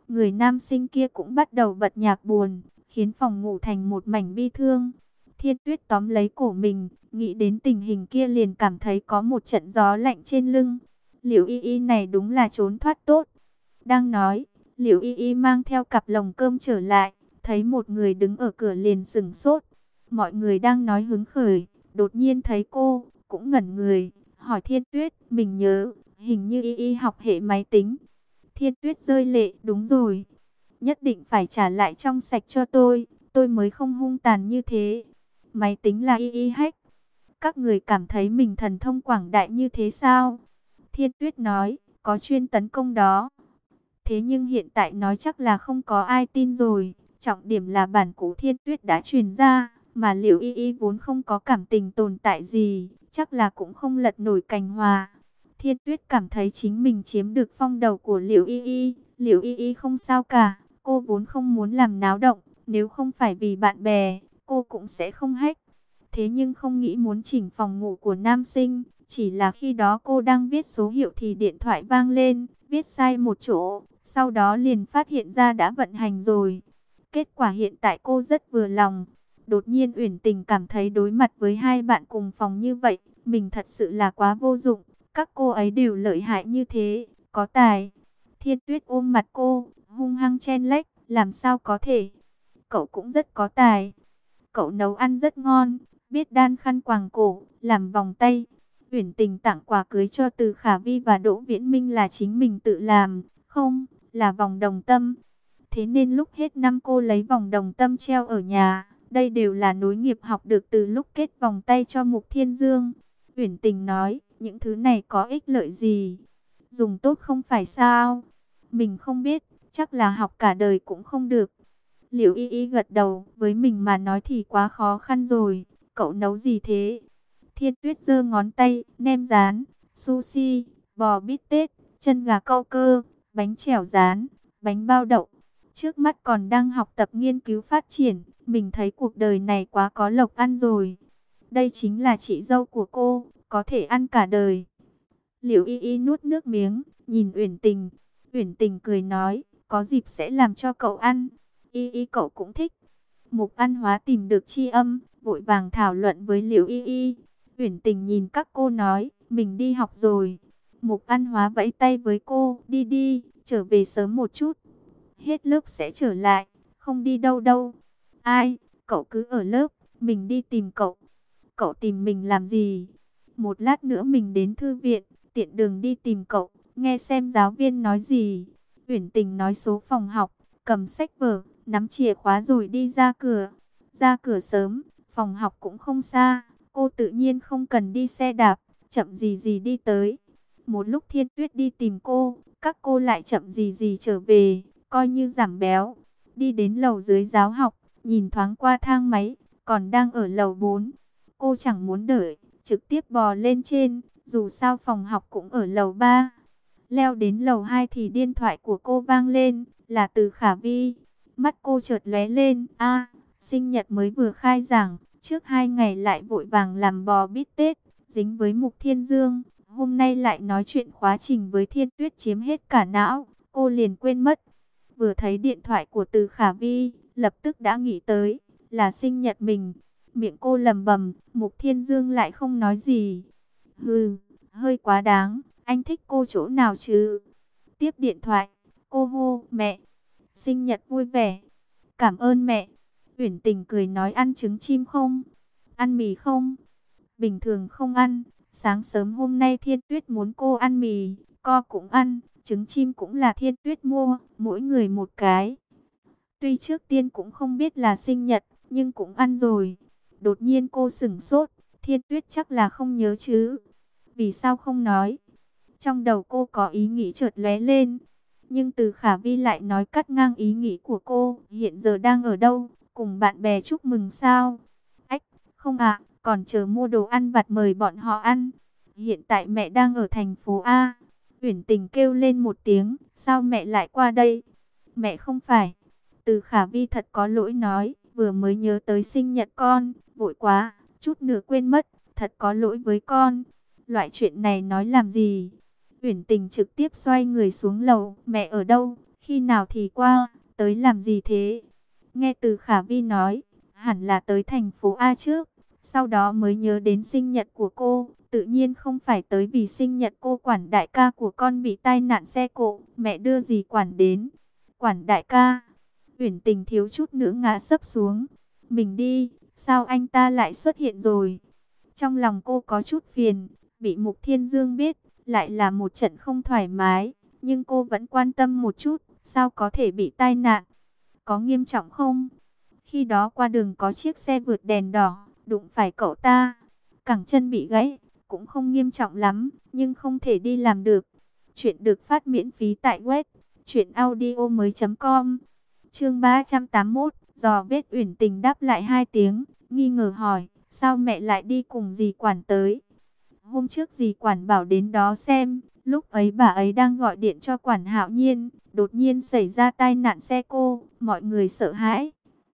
người nam sinh kia cũng bắt đầu bật nhạc buồn, khiến phòng ngủ thành một mảnh bi thương. Thiên Tuyết tóm lấy cổ mình, nghĩ đến tình hình kia liền cảm thấy có một trận gió lạnh trên lưng. Liễu Y Y này đúng là trốn thoát tốt. Đang nói, Liễu Y Y mang theo cặp lồng cơm trở lại, thấy một người đứng ở cửa liền sững sốt. Mọi người đang nói hứng khởi, đột nhiên thấy cô, cũng ngẩn người, hỏi Thiên Tuyết, mình nhớ, hình như Y Y học hệ máy tính. Thiên Tuyết rơi lệ, đúng rồi, nhất định phải trả lại trong sạch cho tôi mới không hung tàn như thế. Máy tính là Y Y hack. Các người cảm thấy mình thần thông quảng đại như thế sao? Thiên Tuyết nói, có chuyên tấn công đó. Thế nhưng hiện tại nói chắc là không có ai tin rồi. Trọng điểm là bản cũ Thiên Tuyết đã truyền ra, mà Liễu Y Y vốn không có cảm tình tồn tại gì, chắc là cũng không lật nổi cành hòa. Thiên Tuyết cảm thấy chính mình chiếm được phong đầu của Liễu Y Y. Liễu Y Y không sao cả, cô vốn không muốn làm náo động, nếu không phải vì bạn bè, cô cũng sẽ không hack. Thế nhưng không nghĩ muốn chỉnh phòng ngủ của nam sinh, chỉ là khi đó cô đang viết số hiệu thì điện thoại vang lên, viết sai một chỗ, sau đó liền phát hiện ra đã vận hành rồi. Kết quả hiện tại cô rất vừa lòng. Đột nhiên Uyển Tình cảm thấy đối mặt với hai bạn cùng phòng như vậy, mình thật sự là quá vô dụng. Các cô ấy đều lợi hại như thế, có tài. Thiên Tuyết ôm mặt cô, hung hăng chen lách, làm sao có thể. Cậu cũng rất có tài. Cậu nấu ăn rất ngon, biết đan khăn quàng cổ, làm vòng tay. Uyển Tình tặng quà cưới cho Từ Khả Vi và Đỗ Viễn Minh là chính mình tự làm, không, là vòng đồng tâm. Thế nên lúc hết năm cô lấy vòng đồng tâm treo ở nhà. Đây đều là nối nghiệp học được từ lúc kết vòng tay cho Mục Thiên Dương. Uyển Tình nói, những thứ này có ích lợi gì? Dùng tốt không phải sao? Mình không biết, chắc là học cả đời cũng không được. Liễu Y Y gật đầu, với mình mà nói thì quá khó khăn rồi. Cậu nấu gì thế? Thiên Tuyết giơ ngón tay, nem rán, sushi, bò bít tết, chân gà câu cơ, bánh chèo rán, bánh bao đậu. Trước mắt còn đang học tập nghiên cứu phát triển, mình thấy cuộc đời này quá có lộc ăn rồi. Đây chính là chị dâu của cô, có thể ăn cả đời. Liễu Y Y nuốt nước miếng, nhìn Uyển Tình. Uyển Tình cười nói, có dịp sẽ làm cho cậu ăn. Y Y cậu cũng thích. Mục Văn Hóa tìm được tri âm, vội vàng thảo luận với Liễu Y Y. Uyển Tình nhìn các cô nói, mình đi học rồi. Mục Văn Hóa vẫy tay với cô, đi đi, trở về sớm một chút. Hết lớp sẽ trở lại, không đi đâu đâu. Ai, cậu cứ ở lớp, mình đi tìm cậu. Cậu tìm mình làm gì? Một lát nữa mình đến thư viện, tiện đường đi tìm cậu, nghe xem giáo viên nói gì. Uyển Tình nói số phòng học, cầm sách vở, nắm chìa khóa rồi đi ra cửa. Ra cửa sớm, phòng học cũng không xa, cô tự nhiên không cần đi xe đạp, chậm gì gì đi tới. Một lúc Thiên Tuyết đi tìm cô, các cô lại chậm gì gì trở về, coi như giảm béo. Đi đến lầu dưới giáo học, nhìn thoáng qua thang máy, còn đang ở lầu 4. Cô chẳng muốn đợi, trực tiếp bò lên trên, dù sao phòng học cũng ở lầu 3. Leo đến lầu 2 thì điện thoại của cô vang lên, là Từ Khả Vi. Mắt cô chợt lóe lên, sinh nhật mới vừa khai giảng, trước 2 ngày lại vội vàng làm bò bít tết, dính với Mục Thiên Dương. Hôm nay lại nói chuyện khóa trình với Thiên Tuyết chiếm hết cả não, cô liền quên mất. Vừa thấy điện thoại của Từ Khả Vi, lập tức đã nghĩ tới, là sinh nhật mình. Miệng cô lầm bầm, Mục Thiên Dương lại không nói gì. Hừ, hơi quá đáng, anh thích cô chỗ nào chứ? Tiếp điện thoại, cô hô, mẹ, sinh nhật vui vẻ. Cảm ơn mẹ. Uyển Tình cười nói ăn trứng chim không? Ăn mì không? Bình thường không ăn. Sáng sớm hôm nay Thiên Tuyết muốn cô ăn mì, co cũng ăn. Trứng chim cũng là Thiên Tuyết mua, mỗi người một cái. Tuy trước tiên cũng không biết là sinh nhật, nhưng cũng ăn rồi. Đột nhiên cô sửng sốt, Thiên Tuyết chắc là không nhớ chứ. Vì sao không nói? Trong đầu cô có ý nghĩ chợt lóe lên. Nhưng Từ Khả Vi lại nói cắt ngang ý nghĩ của cô. Hiện giờ đang ở đâu? Cùng bạn bè chúc mừng sao? Ách, không ạ, còn chờ mua đồ ăn vặt mời bọn họ ăn. Hiện tại mẹ đang ở thành phố A. Uyển Tình kêu lên một tiếng, sao mẹ lại qua đây? Mẹ không phải. Từ Khả Vi thật có lỗi nói, vừa mới nhớ tới sinh nhật con, vội quá, chút nữa quên mất, thật có lỗi với con. Loại chuyện này nói làm gì? Uyển Tình trực tiếp xoay người xuống lầu, mẹ ở đâu? Khi nào thì qua, tới làm gì thế? Nghe Từ Khả Vi nói, hẳn là tới thành phố A trước, sau đó mới nhớ đến sinh nhật của cô. Tự nhiên không phải tới vì sinh nhật cô. Quản đại ca của con bị tai nạn xe cộ, mẹ đưa gì Quản đến. Quản đại ca, Uyển Tình thiếu chút nữa ngã sấp xuống. Mình đi, sao anh ta lại xuất hiện rồi? Trong lòng cô có chút phiền, bị Mục Thiên Dương biết, lại là một trận không thoải mái. Nhưng cô vẫn quan tâm một chút, sao có thể bị tai nạn? Có nghiêm trọng không? Khi đó qua đường có chiếc xe vượt đèn đỏ, đụng phải cậu ta. Cẳng chân bị gãy, cũng không nghiêm trọng lắm, nhưng không thể đi làm được. Chuyện được phát miễn phí tại web truyệnaudiomoi.com. Chương 381, dò vết. Uyển Tình đáp lại 2 tiếng, nghi ngờ hỏi, sao mẹ lại đi cùng dì Quản tới? Hôm trước dì Quản bảo đến đó xem, lúc ấy bà ấy đang gọi điện cho Quản Hạo Nhiên, đột nhiên xảy ra tai nạn xe cô, mọi người sợ hãi.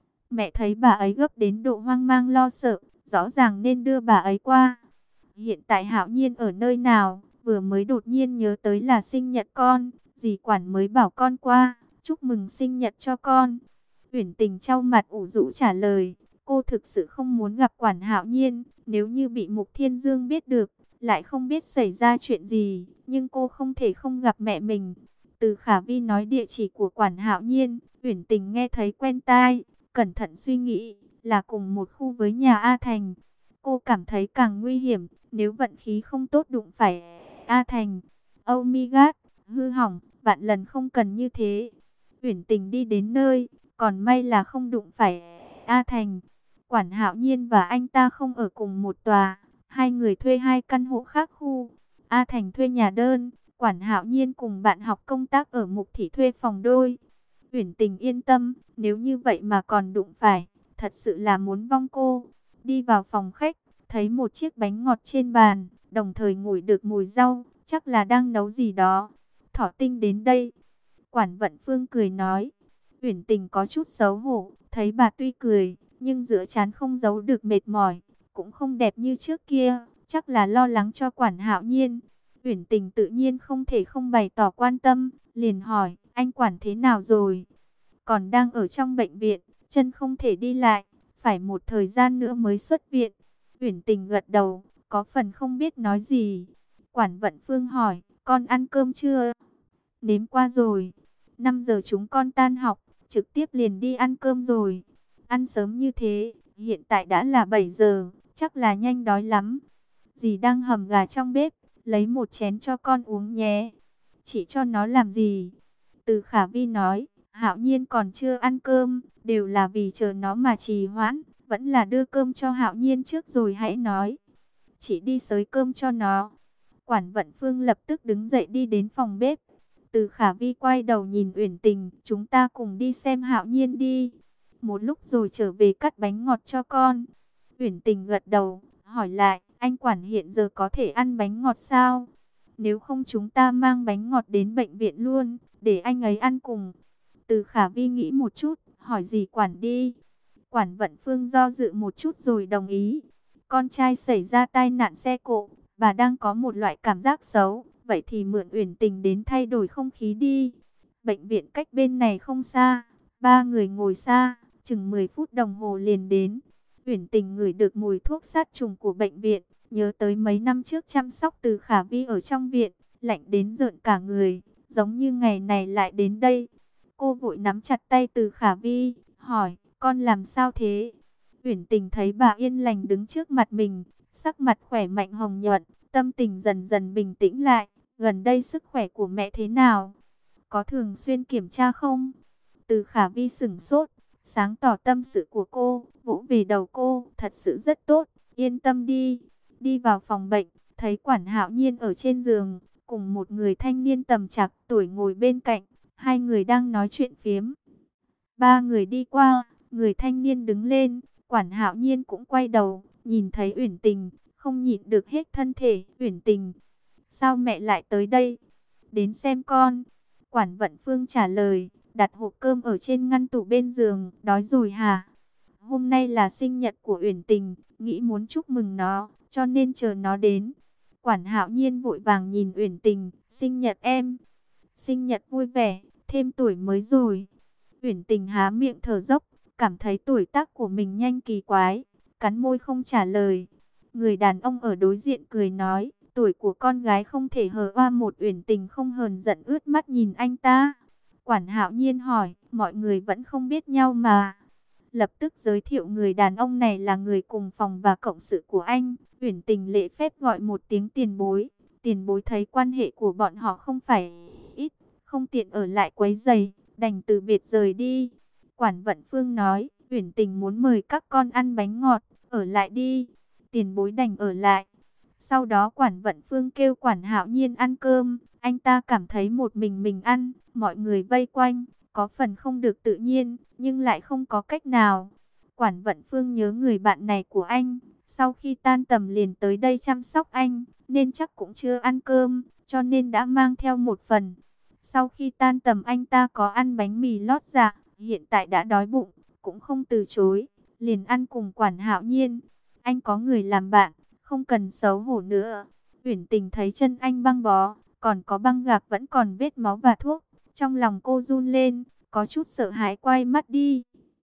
Mẹ thấy bà ấy gấp đến độ hoang mang lo sợ, rõ ràng nên đưa bà ấy qua. Hiện tại Hạo Nhiên ở nơi nào? Vừa mới đột nhiên nhớ tới là sinh nhật con, dì Quản mới bảo con qua, chúc mừng sinh nhật cho con. Uyển Tình trao mặt ủ rũ trả lời, cô thực sự không muốn gặp Quản Hạo Nhiên, nếu như bị Mục Thiên Dương biết được, lại không biết xảy ra chuyện gì, nhưng cô không thể không gặp mẹ mình. Từ Khả Vi nói địa chỉ của Quản Hạo Nhiên, Uyển Tình nghe thấy quen tai, cẩn thận suy nghĩ, là cùng một khu với nhà A Thành. Cô cảm thấy càng nguy hiểm, nếu vận khí không tốt đụng phải A Thành. Oh my god, hư hỏng, vạn lần không cần như thế. Uyển Tình đi đến nơi, còn may là không đụng phải A Thành. Quản Hạo Nhiên và anh ta không ở cùng một tòa, hai người thuê 2 căn hộ khác khu. A Thành thuê nhà đơn, Quản Hạo Nhiên cùng bạn học công tác ở Mục Thị thuê phòng đôi. Uyển Tình yên tâm, nếu như vậy mà còn đụng phải, thật sự là muốn vong cô. Đi vào phòng khách, thấy một chiếc bánh ngọt trên bàn, đồng thời ngửi được mùi rau, chắc là đang nấu gì đó. Thỏ Tinh đến đây. Quản Vận Phương cười nói. Uyển Tình có chút xấu hổ, thấy bà tuy cười, nhưng giữa trán không giấu được mệt mỏi, cũng không đẹp như trước kia, chắc là lo lắng cho Quản Hạo Nhiên. Uyển Tình tự nhiên không thể không bày tỏ quan tâm, liền hỏi, anh Quản thế nào rồi? Còn đang ở trong bệnh viện, chân không thể đi lại, phải một thời gian nữa mới xuất viện. Uyển Tình gật đầu, có phần không biết nói gì. Quản Vận Phương hỏi, con ăn cơm chưa? Nếm qua rồi. 5 giờ chúng con tan học, trực tiếp liền đi ăn cơm rồi. Ăn sớm như thế, hiện tại đã là 7 giờ, chắc là nhanh đói lắm. Dì đang hầm gà trong bếp, lấy một chén cho con uống nhé. Chị cho nó làm gì? Từ Khả Vi nói, Hạo Nhiên còn chưa ăn cơm, đều là vì chờ nó mà trì hoãn, vẫn là đưa cơm cho Hạo Nhiên trước rồi hãy nói. Chị đi xới cơm cho nó. Quản Vận Phương lập tức đứng dậy đi đến phòng bếp. Từ Khả Vi quay đầu nhìn Uyển Tình, chúng ta cùng đi xem Hạo Nhiên đi. Một lúc rồi trở về cắt bánh ngọt cho con. Uyển Tình gật đầu, hỏi lại, anh Quản hiện giờ có thể ăn bánh ngọt sao? Nếu không chúng ta mang bánh ngọt đến bệnh viện luôn, để anh ấy ăn cùng. Từ Khả Vi nghĩ một chút, hỏi dì Quản đi. Quản Vận Phương do dự một chút rồi đồng ý. Con trai xảy ra tai nạn xe cộ, bà đang có một loại cảm giác xấu. Vậy thì mượn Uyển Tình đến thay đổi không khí đi. Bệnh viện cách bên này không xa. 3 người ngồi xa, chừng 10 phút đồng hồ liền đến. Uyển Tình ngửi được mùi thuốc sát trùng của bệnh viện. Nhớ tới mấy năm trước chăm sóc Từ Khả Vi ở trong viện. Lạnh đến rợn cả người. Giống như ngày này lại đến đây. Cô vội nắm chặt tay Từ Khả Vi, hỏi, con làm sao thế? Uyển Tình thấy bà yên lành đứng trước mặt mình, sắc mặt khỏe mạnh hồng nhuận, tâm tình dần dần bình tĩnh lại. Gần đây sức khỏe của mẹ thế nào? Có thường xuyên kiểm tra không? Từ Khả Vi sửng sốt, sáng tỏ tâm sự của cô, vỗ về đầu cô, thật sự rất tốt, yên tâm đi. Đi vào phòng bệnh, thấy Quản Hạo Nhiên ở trên giường, cùng một người thanh niên tầm trạc tuổi ngồi bên cạnh, hai người đang nói chuyện phiếm. 3 người đi qua, người thanh niên đứng lên, Quản Hạo Nhiên cũng quay đầu, nhìn thấy Uyển Tình, không nhịn được hết thân thể. Uyển Tình, sao mẹ lại tới đây? Đến xem con. Quản Vận Phương trả lời, đặt hộp cơm ở trên ngăn tủ bên giường, đói rồi hả? Hôm nay là sinh nhật của Uyển Tình, nghĩ muốn chúc mừng nó, cho nên chờ nó đến. Quản Hạo Nhiên vội vàng nhìn Uyển Tình, sinh nhật em. Sinh nhật vui vẻ, thêm tuổi mới rồi. Uyển Tình há miệng thở dốc, cảm thấy tuổi tác của mình nhanh kỳ quái, cắn môi không trả lời. Người đàn ông ở đối diện cười nói, tuổi của con gái không thể hờ oa một. Uyển Tình không hờn giận ướt mắt nhìn anh ta. Quản Hạo Nhiên hỏi, mọi người vẫn không biết nhau mà. Lập tức giới thiệu người đàn ông này là người cùng phòng và cộng sự của anh. Uyển Tình lễ phép gọi một tiếng tiền bối. Tiền bối thấy quan hệ của bọn họ không phải ít, không tiện ở lại quấy rầy, đành từ biệt rời đi. Quản Vận Phương nói, Uyển Tình muốn mời các con ăn bánh ngọt, ở lại đi. Tiền bối đành ở lại. Sau đó Quản Vận Phương kêu Quản Hạo Nhiên ăn cơm. Anh ta cảm thấy một mình ăn, mọi người vây quanh, có phần không được tự nhiên, nhưng lại không có cách nào. Quản Vận Phương nhớ người bạn này của anh, sau khi tan tầm liền tới đây chăm sóc anh, nên chắc cũng chưa ăn cơm, cho nên đã mang theo một phần. Sau khi tan tầm anh ta có ăn bánh mì lót dạ, hiện tại đã đói bụng, cũng không từ chối, liền ăn cùng Quản Hạo Nhiên. Anh có người làm bạn, không cần xấu hổ nữa. Uyển Tình thấy chân anh băng bó, còn có băng gạc vẫn còn vết máu và thuốc. Trong lòng cô run lên, có chút sợ hãi quay mắt đi.